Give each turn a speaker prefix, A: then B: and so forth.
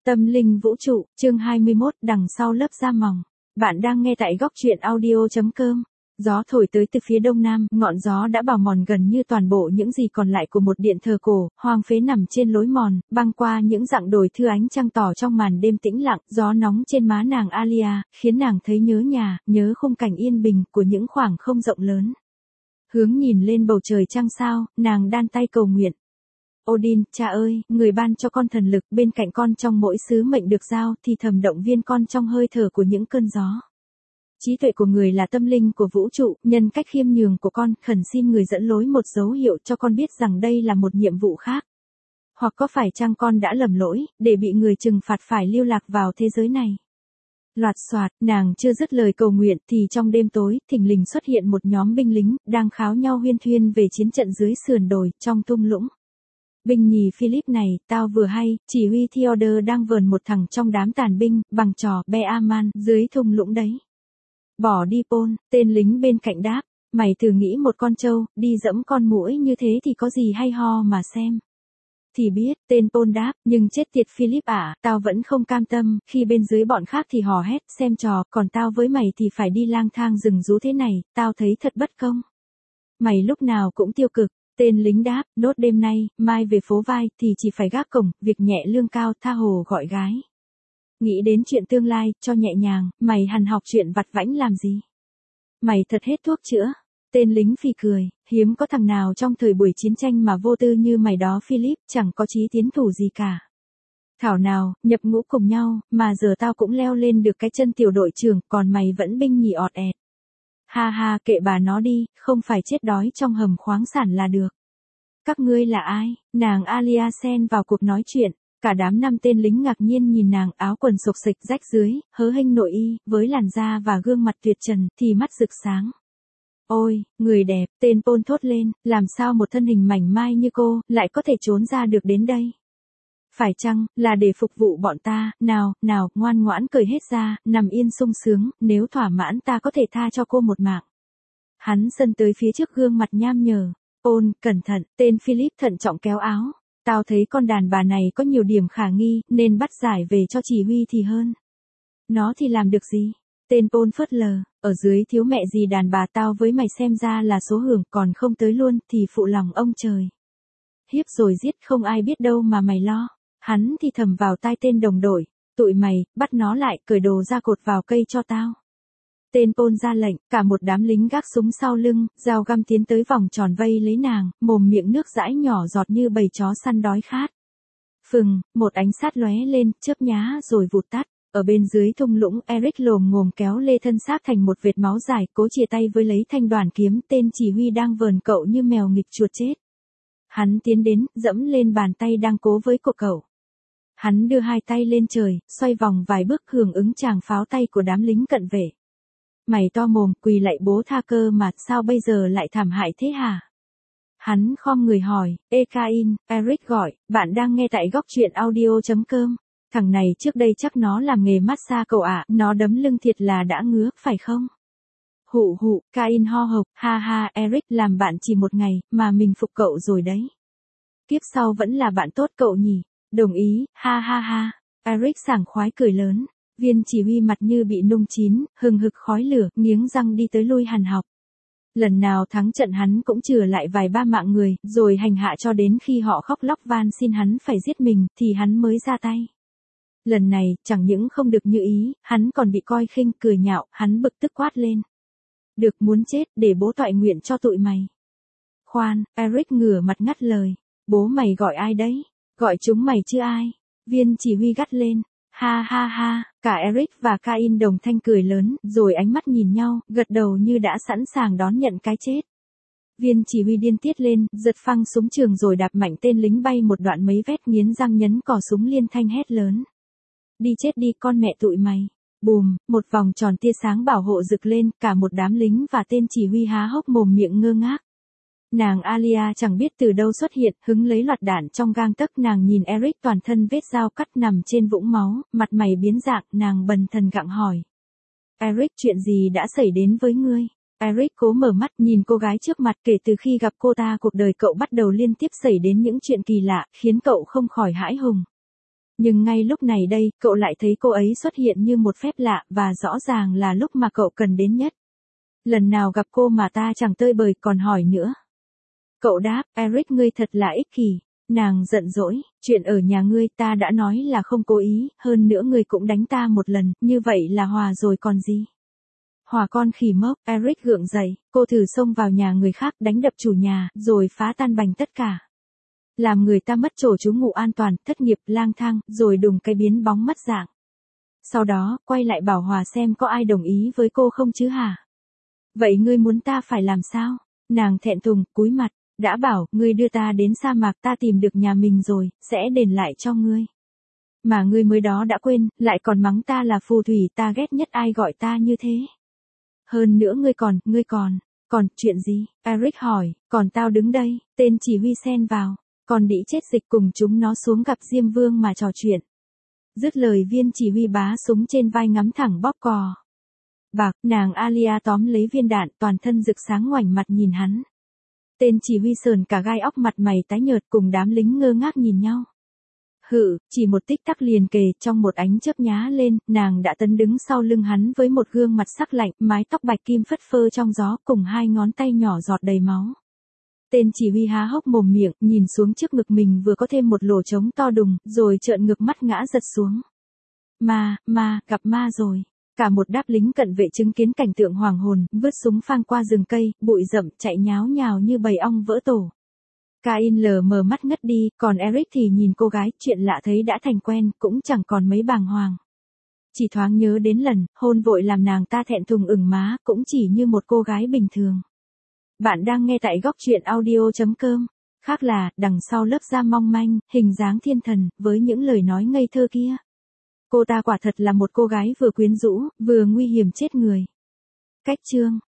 A: Tâm linh vũ trụ, chương 21, đằng sau lớp da mỏng. Bạn đang nghe tại góc truyện audio.com. Gió thổi tới từ phía đông nam, ngọn gió đã bào mòn gần như toàn bộ những gì còn lại của một điện thờ cổ, hoang phế nằm trên lối mòn, băng qua những dặng đồi thưa ánh trăng tỏ trong màn đêm tĩnh lặng, gió nóng trên má nàng Alia, khiến nàng thấy nhớ nhà, nhớ khung cảnh yên bình của những khoảng không rộng lớn. Hướng nhìn lên bầu trời trăng sao, nàng đan tay cầu nguyện. Odin, cha ơi, người ban cho con thần lực, bên cạnh con trong mỗi sứ mệnh được giao, thì thầm động viên con trong hơi thở của những cơn gió. Trí tuệ của người là tâm linh của vũ trụ, nhân cách khiêm nhường của con, khẩn xin người dẫn lối một dấu hiệu cho con biết rằng đây là một nhiệm vụ khác. Hoặc có phải chăng con đã lầm lỗi, để bị người trừng phạt phải lưu lạc vào thế giới này. Loạt soạt, nàng chưa dứt lời cầu nguyện thì trong đêm tối, thình lình xuất hiện một nhóm binh lính, đang kháo nhau huyên thuyên về chiến trận dưới sườn đồi, trong thung lũng. Binh nhì Philip này, tao vừa hay, chỉ huy Theodore đang vờn một thằng trong đám tàn binh, bằng trò, Beaman, dưới thung lũng đấy. Bỏ đi Paul, tên lính bên cạnh đáp, mày thử nghĩ một con trâu, đi dẫm con muỗi như thế thì có gì hay ho mà xem. Thì biết, tên Paul đáp, nhưng chết tiệt Philip à, tao vẫn không cam tâm, khi bên dưới bọn khác thì hò hét, xem trò, còn tao với mày thì phải đi lang thang rừng rú thế này, tao thấy thật bất công. Mày lúc nào cũng tiêu cực. Tên lính đáp, nốt đêm nay, mai về phố vai, thì chỉ phải gác cổng, việc nhẹ lương cao, tha hồ gọi gái. Nghĩ đến chuyện tương lai, cho nhẹ nhàng, mày hằn học chuyện vặt vãnh làm gì? Mày thật hết thuốc chữa. Tên lính phì cười, hiếm có thằng nào trong thời buổi chiến tranh mà vô tư như mày đó Philip, chẳng có chí tiến thủ gì cả. Thảo nào, nhập ngũ cùng nhau, mà giờ tao cũng leo lên được cái chân tiểu đội trưởng, còn mày vẫn binh nhì ọt ẹt. Ha ha, kệ bà nó đi, không phải chết đói trong hầm khoáng sản là được. Các ngươi là ai? Nàng Alia xen vào cuộc nói chuyện. Cả đám 5 tên lính ngạc nhiên nhìn nàng, áo quần xộc xịch rách dưới, hớ hênh nội y, với làn da và gương mặt tuyệt trần, thì mắt rực sáng. Ôi, người đẹp, tên Paul thốt lên, làm sao một thân hình mảnh mai như cô, lại có thể trốn ra được đến đây? Phải chăng, là để phục vụ bọn ta, nào, ngoan ngoãn cười hết ra, nằm yên sung sướng, nếu thỏa mãn ta có thể tha cho cô một mạng. Hắn sân tới phía trước gương mặt nham nhở. Paul, cẩn thận, tên Philip thận trọng kéo áo. Tao thấy con đàn bà này có nhiều điểm khả nghi, nên bắt giải về cho chỉ huy thì hơn. Nó thì làm được gì? Tên Paul phớt lờ, ở dưới thiếu mẹ gì đàn bà tao với mày xem ra là số hưởng, còn không tới luôn thì phụ lòng ông trời. Hiếp rồi giết không ai biết đâu mà mày lo. Hắn thì thầm vào tai tên đồng đội, tụi mày, bắt nó lại, cởi đồ ra cột vào cây cho tao. Tên Paul ra lệnh, cả một đám lính gác súng sau lưng, dao găm tiến tới vòng tròn vây lấy nàng, mồm miệng nước dãi nhỏ giọt như bầy chó săn đói khát. Phừng, một ánh sát lóe lên, chớp nhá rồi vụt tắt. Ở bên dưới thung lũng, Eric lồm ngồm kéo lê thân xác thành một vệt máu dài, cố chia tay với lấy thanh đoàn kiếm, tên chỉ huy đang vờn cậu như mèo nghịch chuột chết. Hắn tiến đến, dẫm lên bàn tay đang cố với của cậu. Hắn đưa hai tay lên trời, xoay vòng vài bước hưởng ứng tràng pháo tay của đám lính cận vệ. Mày to mồm, quỳ lạy bố tha cơ mà, sao bây giờ lại thảm hại thế hả? Hắn khom người hỏi, Cain, Eric gọi, bạn đang nghe tại góc truyện audio.com. Thằng này trước đây chắc nó làm nghề massage cậu ạ, nó đấm lưng thiệt là đã ngứa, phải không? Hụ, Cain ho hộc, ha ha, Eric làm bạn chỉ một ngày, mà mình phục cậu rồi đấy. Kiếp sau vẫn là bạn tốt cậu nhỉ? Đồng ý, ha ha ha. Eric sảng khoái cười lớn. Viên chỉ huy mặt như bị nung chín, hừng hực khói lửa, nghiến răng đi tới lui hằn học. Lần nào thắng trận hắn cũng chừa lại vài ba mạng người, rồi hành hạ cho đến khi họ khóc lóc van xin hắn phải giết mình, thì hắn mới ra tay. Lần này, chẳng những không được như ý, hắn còn bị coi khinh, cười nhạo, hắn bực tức quát lên. Được muốn chết, để bố toại nguyện cho tụi mày. Khoan, Eric ngửa mặt ngắt lời. Bố mày gọi ai đấy? Gọi chúng mày chứ ai? Viên chỉ huy gắt lên. Ha ha ha, cả Eric và Cain đồng thanh cười lớn, rồi ánh mắt nhìn nhau, gật đầu như đã sẵn sàng đón nhận cái chết. Viên chỉ huy điên tiết lên, giật phăng súng trường rồi đạp mạnh tên lính bay một đoạn mấy vét, nghiến răng nhấn cò súng liên thanh hét lớn. Đi chết đi con mẹ tụi mày. Bùm, một vòng tròn tia sáng bảo hộ rực lên, cả một đám lính và tên chỉ huy há hốc mồm miệng ngơ ngác. Nàng Alia chẳng biết từ đâu xuất hiện, hứng lấy loạt đạn trong gang tấc, nàng nhìn Eric toàn thân vết dao cắt nằm trên vũng máu, mặt mày biến dạng, nàng bần thần gặng hỏi. Eric, chuyện gì đã xảy đến với ngươi? Eric cố mở mắt nhìn cô gái trước mặt, kể từ khi gặp cô ta cuộc đời cậu bắt đầu liên tiếp xảy đến những chuyện kỳ lạ, khiến cậu không khỏi hãi hùng. Nhưng ngay lúc này đây, cậu lại thấy cô ấy xuất hiện như một phép lạ và rõ ràng là lúc mà cậu cần đến nhất. Lần nào gặp cô mà ta chẳng tơi bời còn hỏi nữa. Cậu đáp, Eric ngươi thật là ích kỷ. Nàng giận dỗi, chuyện ở nhà ngươi ta đã nói là không cố ý, hơn nữa ngươi cũng đánh ta một lần, như vậy là hòa rồi còn gì. Hòa con khỉ mốc, Eric gượng dậy, cô thử xông vào nhà người khác đánh đập chủ nhà, rồi phá tan bành tất cả. Làm người ta mất chỗ trú ngụ an toàn, thất nghiệp, lang thang, rồi đùng cái biến bóng mất dạng. Sau đó, quay lại bảo Hòa xem có ai đồng ý với cô không chứ hả? Vậy ngươi muốn ta phải làm sao? Nàng thẹn thùng, cúi mặt, đã bảo, ngươi đưa ta đến sa mạc ta tìm được nhà mình rồi, sẽ đền lại cho ngươi. Mà ngươi mới đó đã quên, lại còn mắng ta là phù thủy, ta ghét nhất ai gọi ta như thế. Hơn nữa ngươi còn chuyện gì? Eric hỏi, còn tao đứng đây, tên chỉ huy xen vào, còn đĩ chết dịch cùng chúng nó xuống gặp Diêm Vương mà trò chuyện. Dứt lời viên chỉ huy bá súng trên vai ngắm thẳng bóp cò. Bạc, nàng Alia tóm lấy viên đạn toàn thân rực sáng ngoảnh mặt nhìn hắn. Tên chỉ huy sờn cả gai óc mặt mày tái nhợt cùng đám lính ngơ ngác nhìn nhau. Chỉ một tích tắc liền kề trong một ánh chớp nhá lên, nàng đã tấn đứng sau lưng hắn với một gương mặt sắc lạnh, mái tóc bạch kim phất phơ trong gió cùng hai ngón tay nhỏ giọt đầy máu. Tên chỉ huy há hốc mồm miệng, nhìn xuống trước ngực mình vừa có thêm một lỗ trống to đùng, rồi trợn ngược mắt ngã giật xuống. Gặp ma rồi. Cả một đáp lính cận vệ chứng kiến cảnh tượng hoàng hồn, vứt súng phang qua rừng cây, bụi rậm, chạy nháo nhào như bầy ong vỡ tổ. Cain lờ mờ mắt ngất đi, còn Eric thì nhìn cô gái, chuyện lạ thấy đã thành quen, cũng chẳng còn mấy bàng hoàng. Chỉ thoáng nhớ đến lần, hôn vội làm nàng ta thẹn thùng ửng má, cũng chỉ như một cô gái bình thường. Bạn đang nghe tại góc truyện audio.com. Khác là, đằng sau lớp da mong manh, hình dáng thiên thần, với những lời nói ngây thơ kia. Cô ta quả thật là một cô gái vừa quyến rũ, vừa nguy hiểm chết người. Cách chương